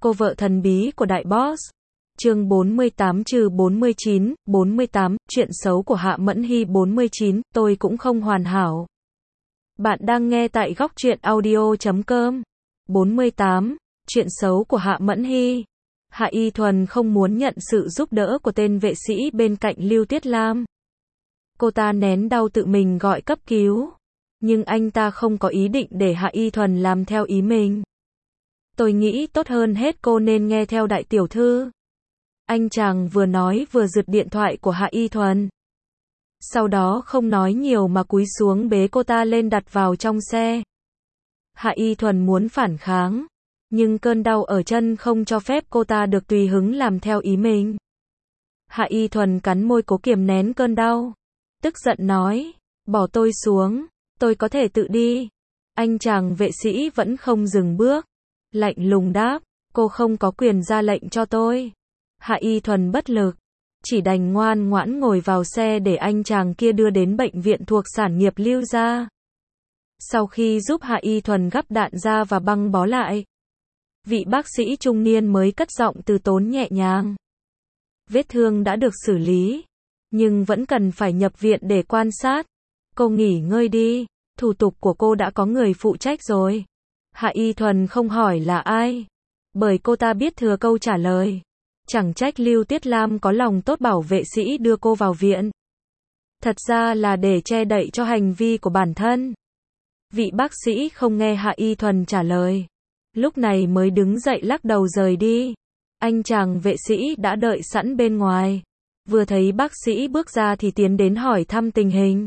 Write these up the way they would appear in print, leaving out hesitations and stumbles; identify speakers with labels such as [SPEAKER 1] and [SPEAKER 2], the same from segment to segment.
[SPEAKER 1] Cô vợ thần bí của đại boss. Chương 48-49, 48, chuyện xấu của Hạ Mẫn Hy 49, tôi cũng không hoàn hảo. Bạn đang nghe tại góc truyện audio.com. 48, chuyện xấu của Hạ Mẫn Hy. Hạ Y Thuần không muốn nhận sự giúp đỡ của tên vệ sĩ bên cạnh Lưu Tuyết Lam. Cô ta nén đau tự mình gọi cấp cứu. Nhưng anh ta không có ý định để Hạ Y Thuần làm theo ý mình. Tôi nghĩ tốt hơn hết cô nên nghe theo đại tiểu thư. Anh chàng vừa nói vừa giật điện thoại của Hạ Y Thuần. Sau đó không nói nhiều mà cúi xuống bế cô ta lên đặt vào trong xe. Hạ Y Thuần muốn phản kháng, nhưng cơn đau ở chân không cho phép cô ta được tùy hứng làm theo ý mình. Hạ Y Thuần cắn môi cố kiềm nén cơn đau. Tức giận nói, bỏ tôi xuống, tôi có thể tự đi. Anh chàng vệ sĩ vẫn không dừng bước. Lạnh lùng đáp, cô không có quyền ra lệnh cho tôi. Hạ Y Thuần bất lực, chỉ đành ngoan ngoãn ngồi vào xe để anh chàng kia đưa đến bệnh viện thuộc sản nghiệp Lưu gia. Sau khi giúp Hạ Y Thuần gắp đạn ra và băng bó lại, vị bác sĩ trung niên mới cất giọng từ tốn nhẹ nhàng. Vết thương đã được xử lý, nhưng vẫn cần phải nhập viện để quan sát. Cô nghỉ ngơi đi, thủ tục của cô đã có người phụ trách rồi. Hạ Y Thuần không hỏi là ai, bởi cô ta biết thừa câu trả lời. Chẳng trách Lưu Tuyết Lam có lòng tốt bảo vệ sĩ đưa cô vào viện. Thật ra là để che đậy cho hành vi của bản thân. Vị bác sĩ không nghe Hạ Y Thuần trả lời, lúc này mới đứng dậy lắc đầu rời đi. Anh chàng vệ sĩ đã đợi sẵn bên ngoài. Vừa thấy bác sĩ bước ra thì tiến đến hỏi thăm tình hình.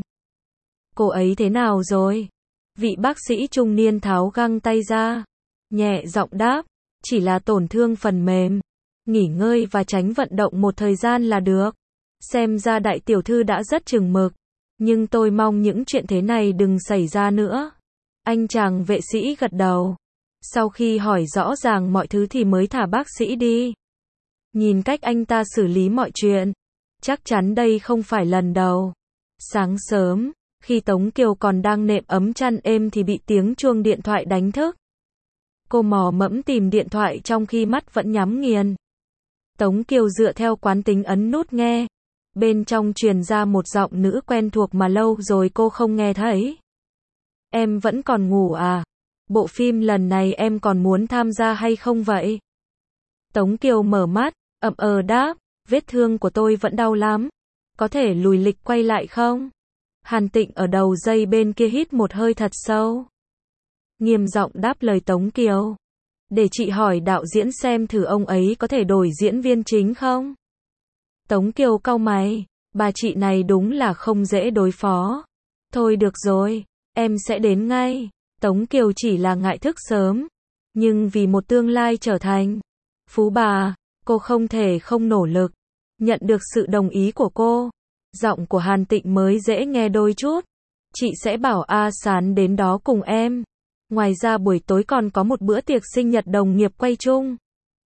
[SPEAKER 1] Cô ấy thế nào rồi? Vị bác sĩ trung niên tháo găng tay ra, nhẹ giọng đáp, chỉ là tổn thương phần mềm. Nghỉ ngơi và tránh vận động một thời gian là được. Xem ra đại tiểu thư đã rất chừng mực, nhưng tôi mong những chuyện thế này đừng xảy ra nữa. Anh chàng vệ sĩ gật đầu. Sau khi hỏi rõ ràng mọi thứ thì mới thả bác sĩ đi. Nhìn cách anh ta xử lý mọi chuyện, chắc chắn đây không phải lần đầu. Sáng sớm, khi Tống Kiều còn đang nệm ấm chăn êm thì bị tiếng chuông điện thoại đánh thức. Cô mò mẫm tìm điện thoại trong khi mắt vẫn nhắm nghiền. Tống Kiều dựa theo quán tính ấn nút nghe. Bên trong truyền ra một giọng nữ quen thuộc mà lâu rồi cô không nghe thấy. Em vẫn còn ngủ à? Bộ phim lần này em còn muốn tham gia hay không vậy? Tống Kiều mở mắt, đáp, vết thương của tôi vẫn đau lắm. Có thể lùi lịch quay lại không? Hàn Tịnh ở đầu dây bên kia hít một hơi thật sâu. Nghiêm giọng đáp lời Tống Kiều. Để chị hỏi đạo diễn xem thử ông ấy có thể đổi diễn viên chính không? Tống Kiều cau mày, bà chị này đúng là không dễ đối phó. Thôi được rồi, em sẽ đến ngay. Tống Kiều chỉ là ngại thức sớm, nhưng vì một tương lai trở thành phú bà, cô không thể không nỗ lực. Nhận được sự đồng ý của cô, giọng của Hàn Tịnh mới dễ nghe đôi chút. Chị sẽ bảo A Sán đến đó cùng em. Ngoài ra buổi tối còn có một bữa tiệc sinh nhật đồng nghiệp quay chung.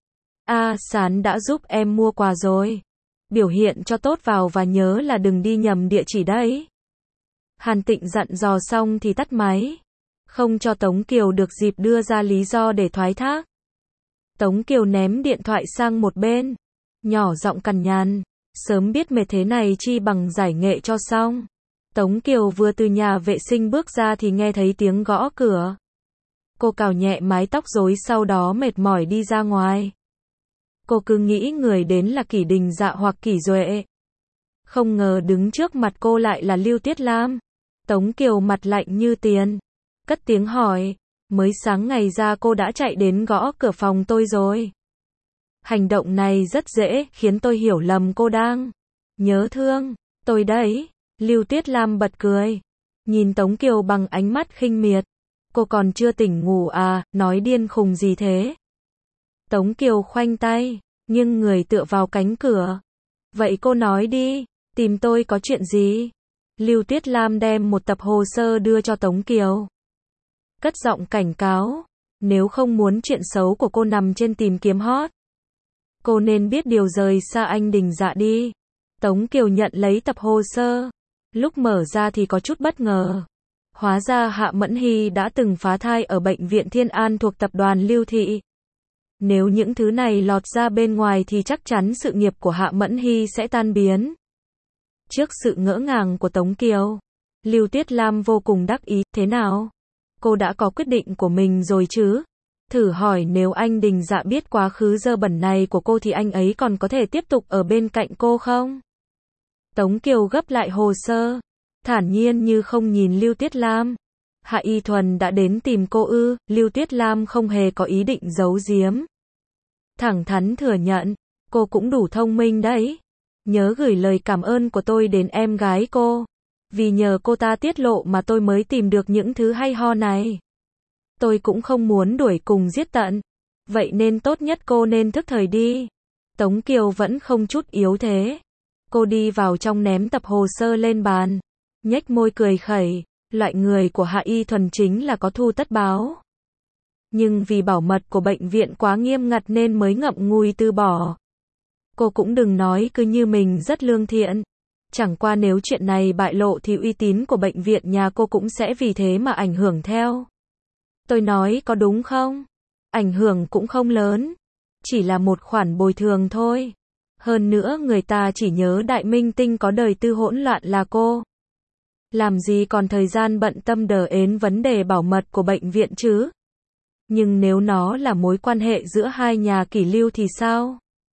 [SPEAKER 1] A Sán đã giúp em mua quà rồi. Biểu hiện cho tốt vào và nhớ là đừng đi nhầm địa chỉ đấy. Hàn Tịnh dặn dò xong thì tắt máy, không cho Tống Kiều được dịp đưa ra lý do để thoái thác. Tống Kiều ném điện thoại sang một bên, nhỏ giọng cằn nhằn, sớm biết mệt thế này chi bằng giải nghệ cho xong. Tống Kiều vừa từ nhà vệ sinh bước ra thì nghe thấy tiếng gõ cửa. Cô cào nhẹ mái tóc rối sau đó mệt mỏi đi ra ngoài. Cô cứ nghĩ người đến là Kỷ Đình Dạ hoặc Kỷ Duệ. Không ngờ đứng trước mặt cô lại là Lưu Tuyết Lam. Tống Kiều mặt lạnh như tiền, cất tiếng hỏi, mới sáng ngày ra cô đã chạy đến gõ cửa phòng tôi rồi. Hành động này rất dễ khiến tôi hiểu lầm cô đang nhớ thương tôi đấy. Lưu Tuyết Lam bật cười, nhìn Tống Kiều bằng ánh mắt khinh miệt. Cô còn chưa tỉnh ngủ à, nói điên khùng gì thế? Tống Kiều khoanh tay, nhưng người tựa vào cánh cửa. Vậy cô nói đi, tìm tôi có chuyện gì? Lưu Tuyết Lam đem một tập hồ sơ đưa cho Tống Kiều. Cất giọng cảnh cáo, nếu không muốn chuyện xấu của cô nằm trên tìm kiếm hot, cô nên biết điều rời xa anh Đình Dạ đi. Tống Kiều nhận lấy tập hồ sơ. Lúc mở ra thì có chút bất ngờ. Hóa ra Hạ Mẫn Hy đã từng phá thai ở bệnh viện Thiên An thuộc tập đoàn Lưu Thị. Nếu những thứ này lọt ra bên ngoài thì chắc chắn sự nghiệp của Hạ Mẫn Hy sẽ tan biến. Trước sự ngỡ ngàng của Tống Kiều, Lưu Tuyết Lam vô cùng đắc ý, thế nào? Cô đã có quyết định của mình rồi chứ? Thử hỏi nếu anh Đình Dạ biết quá khứ dơ bẩn này của cô thì anh ấy còn có thể tiếp tục ở bên cạnh cô không? Tống Kiều gấp lại hồ sơ, thản nhiên như không nhìn Lưu Tuyết Lam. Hạ Y Thuần đã đến tìm cô ư? Lưu Tuyết Lam không hề có ý định giấu giếm. Thẳng thắn thừa nhận, cô cũng đủ thông minh đấy. Nhớ gửi lời cảm ơn của tôi đến em gái cô. Vì nhờ cô ta tiết lộ mà tôi mới tìm được những thứ hay ho này. Tôi cũng không muốn đuổi cùng giết tận. Vậy nên tốt nhất cô nên thức thời đi. Tống Kiều vẫn không chút yếu thế. Cô đi vào trong ném tập hồ sơ lên bàn. Nhếch môi cười khẩy. Loại người của Hạ Y Thuần chính là có thu tất báo. Nhưng vì bảo mật của bệnh viện quá nghiêm ngặt nên mới ngậm ngùi từ bỏ. Cô cũng đừng nói cứ như mình rất lương thiện. Chẳng qua nếu chuyện này bại lộ thì uy tín của bệnh viện nhà cô cũng sẽ vì thế mà ảnh hưởng theo. Tôi nói có đúng không? Ảnh hưởng cũng không lớn. Chỉ là một khoản bồi thường thôi. Hơn nữa người ta chỉ nhớ đại minh tinh có đời tư hỗn loạn là cô. Làm gì còn thời gian bận tâm đờ ến vấn đề bảo mật của bệnh viện chứ? Nhưng nếu nó là mối quan hệ giữa hai nhà Kỷ Lưu thì sao?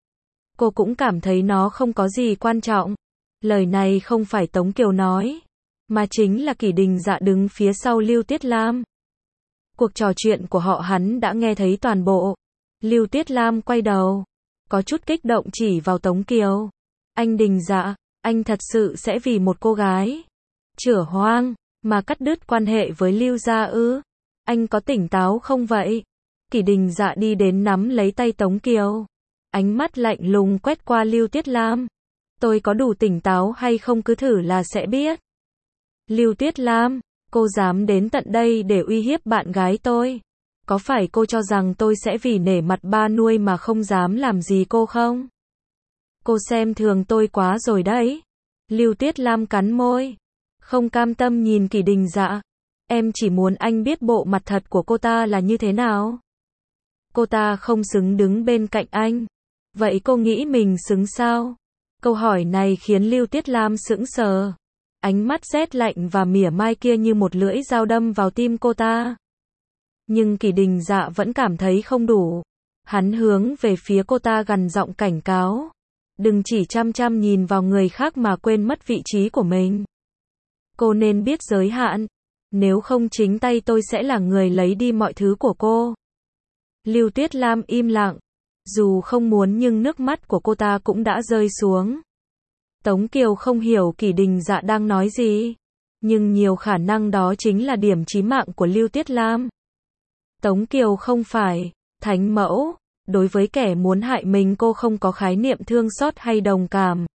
[SPEAKER 1] Cô cũng cảm thấy nó không có gì quan trọng. Lời này không phải Tống Kiều nói, mà chính là Kỷ Đình Dạ đứng phía sau Lưu Tuyết Lam. Cuộc trò chuyện của họ hắn đã nghe thấy toàn bộ. Lưu Tuyết Lam quay đầu, có chút kích động chỉ vào Tống Kiều. Anh Đình Dạ, anh thật sự sẽ vì một cô gái chửa hoang mà cắt đứt quan hệ với Lưu gia ư? Anh có tỉnh táo không vậy? Kỷ Đình Dạ đi đến nắm lấy tay Tống Kiều. Ánh mắt lạnh lùng quét qua Lưu Tuyết Lam. Tôi có đủ tỉnh táo hay không cứ thử là sẽ biết. Lưu Tuyết Lam, cô dám đến tận đây để uy hiếp bạn gái tôi. Có phải cô cho rằng tôi sẽ vì nể mặt ba nuôi mà không dám làm gì cô không? Cô xem thường tôi quá rồi đấy. Lưu Tuyết Lam cắn môi. Không cam tâm nhìn Kỷ Đình Dạ. Em chỉ muốn anh biết bộ mặt thật của cô ta là như thế nào. Cô ta không xứng đứng bên cạnh anh. Vậy cô nghĩ mình xứng sao? Câu hỏi này khiến Lưu Tuyết Lam sững sờ. Ánh mắt rét lạnh và mỉa mai kia như một lưỡi dao đâm vào tim cô ta. Nhưng Kỷ Đình Dạ vẫn cảm thấy không đủ. Hắn hướng về phía cô ta gằn giọng cảnh cáo. Đừng chỉ chăm chăm nhìn vào người khác mà quên mất vị trí của mình. Cô nên biết giới hạn. Nếu không chính tay tôi sẽ là người lấy đi mọi thứ của cô. Lưu Tuyết Lam im lặng. Dù không muốn nhưng nước mắt của cô ta cũng đã rơi xuống. Tống Kiều không hiểu Kỷ Đình Dạ đang nói gì. Nhưng nhiều khả năng đó chính là điểm chí mạng của Lưu Tuyết Lam. Tống Kiều không phải thánh mẫu. Đối với kẻ muốn hại mình cô không có khái niệm thương xót hay đồng cảm.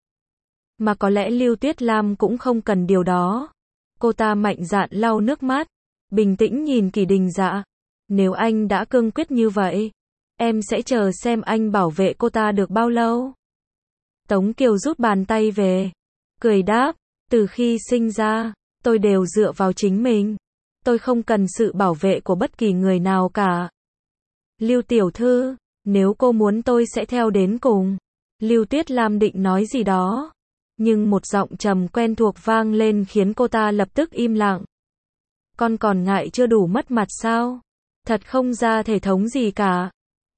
[SPEAKER 1] Mà có lẽ Lưu Tuyết Lam cũng không cần điều đó. Cô ta mạnh dạn lau nước mắt. Bình tĩnh nhìn Kỷ Đình Dạ. Nếu anh đã cương quyết như vậy, em sẽ chờ xem anh bảo vệ cô ta được bao lâu. Tống Kiều rút bàn tay về. Cười đáp. Từ khi sinh ra, tôi đều dựa vào chính mình. Tôi không cần sự bảo vệ của bất kỳ người nào cả. Lưu tiểu thư, nếu cô muốn tôi sẽ theo đến cùng. Lưu Tuyết Lam định nói gì đó. Nhưng một giọng trầm quen thuộc vang lên khiến cô ta lập tức im lặng. Con còn ngại chưa đủ mất mặt sao? Thật không ra thể thống gì cả.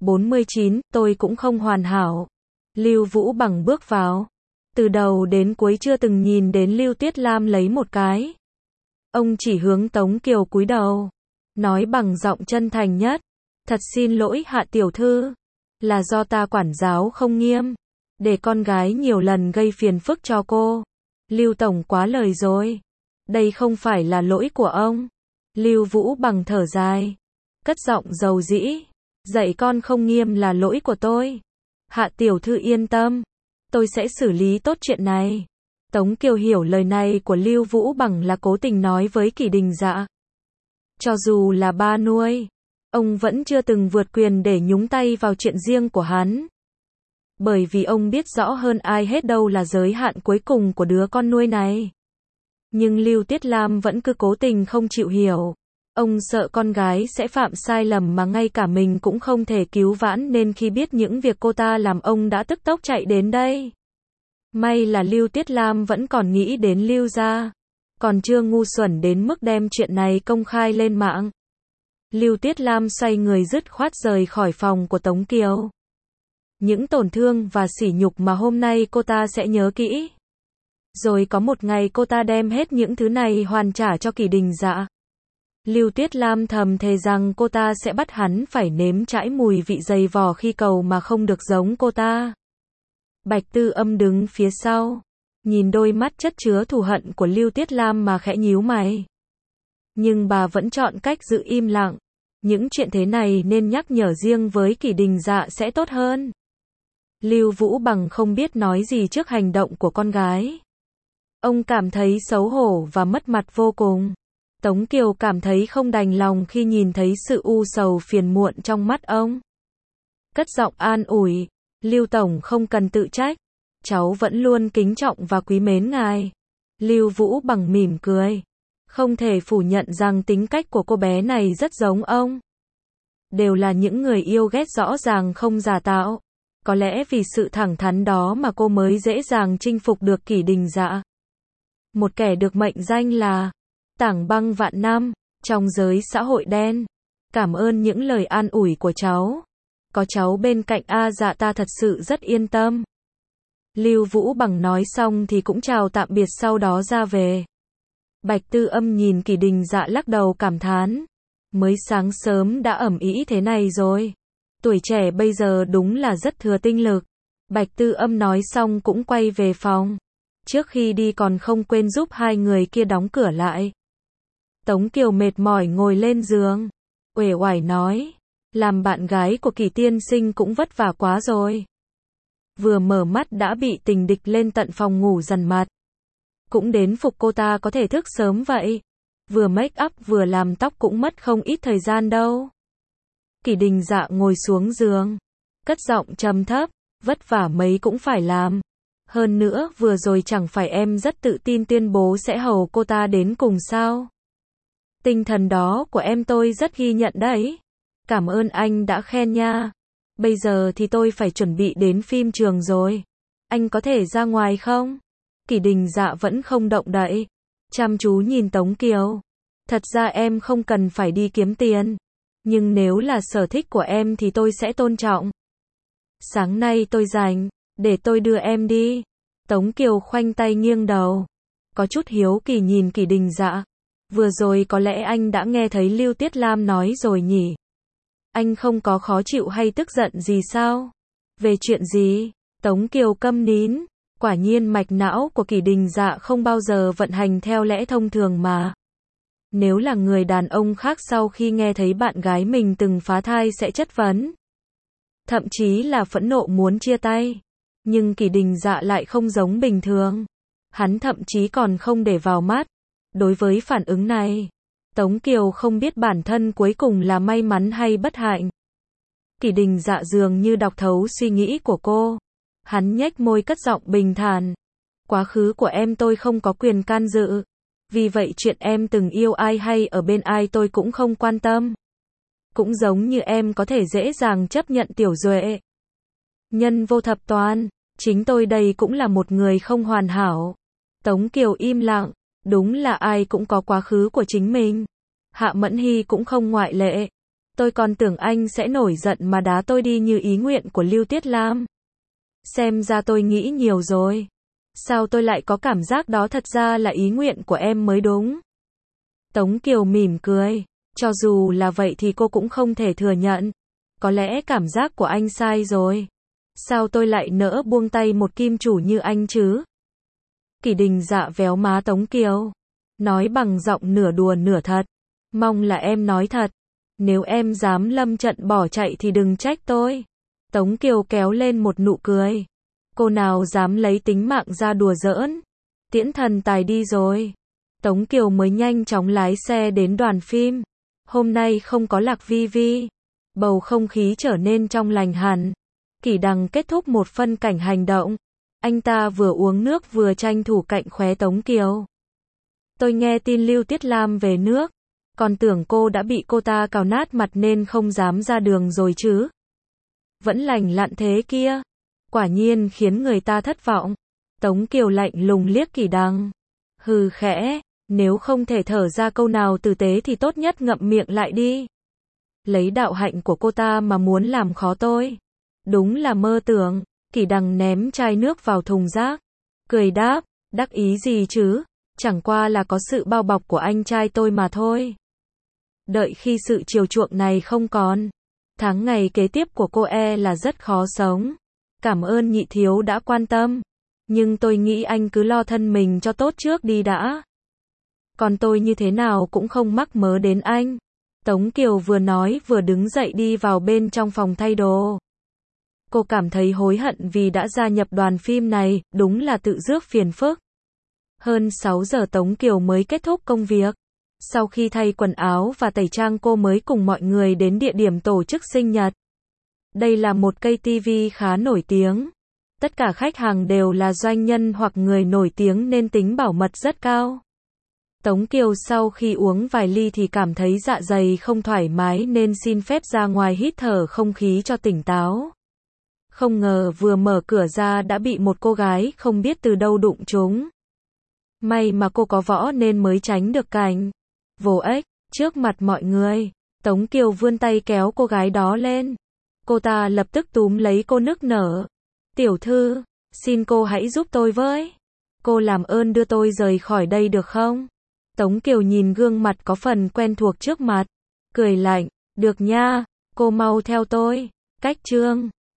[SPEAKER 1] 49, tôi cũng không hoàn hảo. Lưu Vũ Bằng bước vào. Từ đầu đến cuối chưa từng nhìn đến Lưu Tuyết Lam lấy một cái. Ông chỉ hướng Tống Kiều cúi đầu. Nói bằng giọng chân thành nhất. Thật xin lỗi Hạ tiểu thư. Là do ta quản giáo không nghiêm. Để con gái nhiều lần gây phiền phức cho cô. Lưu tổng quá lời rồi. Đây không phải là lỗi của ông. Lưu Vũ Bằng thở dài. Cất giọng dầu dĩ. Dạy con không nghiêm là lỗi của tôi. Hạ tiểu thư yên tâm. Tôi sẽ xử lý tốt chuyện này. Tống Kiều hiểu lời này của Lưu Vũ Bằng là cố tình nói với Kỷ Đình Dạ. Cho dù là ba nuôi, ông vẫn chưa từng vượt quyền để nhúng tay vào chuyện riêng của hắn. Bởi vì ông biết rõ hơn ai hết đâu là giới hạn cuối cùng của đứa con nuôi này. Nhưng Lưu Tuyết Lam vẫn cứ cố tình không chịu hiểu. Ông sợ con gái sẽ phạm sai lầm mà ngay cả mình cũng không thể cứu vãn nên khi biết những việc cô ta làm ông đã tức tốc chạy đến đây. May là Lưu Tiết Lam vẫn còn nghĩ đến Lưu gia, còn chưa ngu xuẩn đến mức đem chuyện này công khai lên mạng. Lưu Tiết Lam xoay người dứt khoát rời khỏi phòng của Tống Kiều. Những tổn thương và sỉ nhục mà hôm nay cô ta sẽ nhớ kỹ. Rồi có một ngày cô ta đem hết những thứ này hoàn trả cho Kỷ Đình Dạ. Lưu Tiết Lam thầm thề rằng cô ta sẽ bắt hắn phải nếm trải mùi vị dày vò khi cầu mà không được giống cô ta. Bạch Tư Âm đứng phía sau, nhìn đôi mắt chất chứa thù hận của Lưu Tiết Lam mà khẽ nhíu mày. Nhưng bà vẫn chọn cách giữ im lặng. Những chuyện thế này nên nhắc nhở riêng với Kỷ Đình Dạ sẽ tốt hơn. Lưu Vũ Bằng không biết nói gì trước hành động của con gái. Ông cảm thấy xấu hổ và mất mặt vô cùng. Tống Kiều cảm thấy không đành lòng khi nhìn thấy sự u sầu phiền muộn trong mắt ông. Cất giọng an ủi, Lưu Tổng không cần tự trách. Cháu vẫn luôn kính trọng và quý mến ngài. Lưu Vũ Bằng mỉm cười. Không thể phủ nhận rằng tính cách của cô bé này rất giống ông. Đều là những người yêu ghét rõ ràng không giả tạo. Có lẽ vì sự thẳng thắn đó mà cô mới dễ dàng chinh phục được Kỷ Đình Dạ. Một kẻ được mệnh danh là tảng băng vạn năm trong giới xã hội đen. Cảm ơn những lời an ủi của cháu. Có cháu bên cạnh A Dạ ta thật sự rất yên tâm. Lưu Vũ Bằng nói xong thì cũng chào tạm biệt sau đó ra về. Bạch Tư Âm nhìn Kỷ Đình Dạ lắc đầu cảm thán. Mới sáng sớm đã ầm ĩ thế này rồi. Tuổi trẻ bây giờ đúng là rất thừa tinh lực. Bạch Tư Âm nói xong cũng quay về phòng. Trước khi đi còn không quên giúp hai người kia đóng cửa lại. Tống Kiều mệt mỏi ngồi lên giường. Uể oải nói. Làm bạn gái của Kỷ tiên sinh cũng vất vả quá rồi. Vừa mở mắt đã bị tình địch lên tận phòng ngủ dằn mặt. Cũng đến phục cô ta có thể thức sớm vậy. Vừa make up vừa làm tóc cũng mất không ít thời gian đâu. Kỷ Đình Dạ ngồi xuống giường. Cất giọng trầm thấp. Vất vả mấy cũng phải làm. Hơn nữa vừa rồi chẳng phải em rất tự tin tuyên bố sẽ hầu cô ta đến cùng sao. Tinh thần đó của em tôi rất ghi nhận đấy. Cảm ơn anh đã khen nha. Bây giờ thì tôi phải chuẩn bị đến phim trường rồi. Anh có thể ra ngoài không? Kỷ Đình Dạ vẫn không động đậy. Chăm chú nhìn Tống Kiều. Thật ra em không cần phải đi kiếm tiền. Nhưng nếu là sở thích của em thì tôi sẽ tôn trọng. Sáng nay tôi rảnh, để tôi đưa em đi. Tống Kiều khoanh tay nghiêng đầu. Có chút hiếu kỳ nhìn Kỷ Đình Dạ. Vừa rồi có lẽ anh đã nghe thấy Lưu Tiết Lam nói rồi nhỉ? Anh không có khó chịu hay tức giận gì sao? Về chuyện gì? Tống Kiều câm nín. Quả nhiên mạch não của Kỷ Đình Dạ không bao giờ vận hành theo lẽ thông thường mà. Nếu là người đàn ông khác sau khi nghe thấy bạn gái mình từng phá thai sẽ chất vấn. Thậm chí là phẫn nộ muốn chia tay. Nhưng Kỷ Đình Dạ lại không giống bình thường. Hắn thậm chí còn không để vào mắt. Đối với phản ứng này, Tống Kiều không biết bản thân cuối cùng là may mắn hay bất hạnh. Kỷ Đình Dạ dường như đọc thấu suy nghĩ của cô. Hắn nhếch môi cất giọng bình thản. Quá khứ của em tôi không có quyền can dự. Vì vậy chuyện em từng yêu ai hay ở bên ai tôi cũng không quan tâm. Cũng giống như em có thể dễ dàng chấp nhận Tiểu Duệ. Nhân vô thập toàn, chính tôi đây cũng là một người không hoàn hảo. Tống Kiều im lặng, đúng là ai cũng có quá khứ của chính mình. Hạ Mẫn Hy cũng không ngoại lệ. Tôi còn tưởng anh sẽ nổi giận mà đá tôi đi như ý nguyện của Lưu Tiết Lam. Xem ra tôi nghĩ nhiều rồi. Sao tôi lại có cảm giác đó thật ra là ý nguyện của em mới đúng. Tống Kiều mỉm cười. Cho dù là vậy thì cô cũng không thể thừa nhận. Có lẽ cảm giác của anh sai rồi. Sao tôi lại nỡ buông tay một kim chủ như anh chứ? Kỷ Đình Dạ véo má Tống Kiều. Nói bằng giọng nửa đùa nửa thật. Mong là em nói thật. Nếu em dám lâm trận bỏ chạy thì đừng trách tôi. Tống Kiều kéo lên một nụ cười. Cô nào dám lấy tính mạng ra đùa giỡn. Tiễn thần tài đi rồi. Tống Kiều mới nhanh chóng lái xe đến đoàn phim. Hôm nay không có Lạc Vi Vi. Bầu không khí trở nên trong lành hẳn. Kỷ Đằng kết thúc một phân cảnh hành động. Anh ta vừa uống nước vừa tranh thủ cạnh khóe Tống Kiều. Tôi nghe tin Lưu Tiết Lam về nước. Còn tưởng cô đã bị cô ta cào nát mặt nên không dám ra đường rồi chứ. Vẫn lành lặn thế kia. Quả nhiên khiến người ta thất vọng. Tống Kiều lạnh lùng liếc Kỷ Đằng. Hừ khẽ, nếu không thể thở ra câu nào tử tế thì tốt nhất ngậm miệng lại đi. Lấy đạo hạnh của cô ta mà muốn làm khó tôi. Đúng là mơ tưởng. Kỷ Đằng ném chai nước vào thùng rác. Cười đáp, đắc ý gì chứ, chẳng qua là có sự bao bọc của anh trai tôi mà thôi. Đợi khi sự chiều chuộng này không còn, tháng ngày kế tiếp của cô là rất khó sống. Cảm ơn nhị thiếu đã quan tâm, nhưng tôi nghĩ anh cứ lo thân mình cho tốt trước đi đã. Còn tôi như thế nào cũng không mắc mớ đến anh. Tống Kiều vừa nói vừa đứng dậy đi vào bên trong phòng thay đồ. Cô cảm thấy hối hận vì đã gia nhập đoàn phim này, đúng là tự rước phiền phức. Hơn 6 giờ Tống Kiều mới kết thúc công việc. Sau khi thay quần áo và tẩy trang cô mới cùng mọi người đến địa điểm tổ chức sinh nhật. Đây là một cây TV khá nổi tiếng. Tất cả khách hàng đều là doanh nhân hoặc người nổi tiếng nên tính bảo mật rất cao. Tống Kiều sau khi uống vài ly thì cảm thấy dạ dày không thoải mái nên xin phép ra ngoài hít thở không khí cho tỉnh táo. Không ngờ vừa mở cửa ra đã bị một cô gái không biết từ đâu đụng trúng. May mà cô có võ nên mới tránh được cảnh vồ ếch. Trước mặt mọi người, Tống Kiều vươn tay kéo cô gái đó lên. Cô ta lập tức túm lấy cô nức nở. Tiểu thư, xin cô hãy giúp tôi với. Cô làm ơn đưa tôi rời khỏi đây được không? Tống Kiều nhìn gương mặt có phần quen thuộc trước mặt. Cười lạnh, được nha, cô mau theo tôi. Cách chương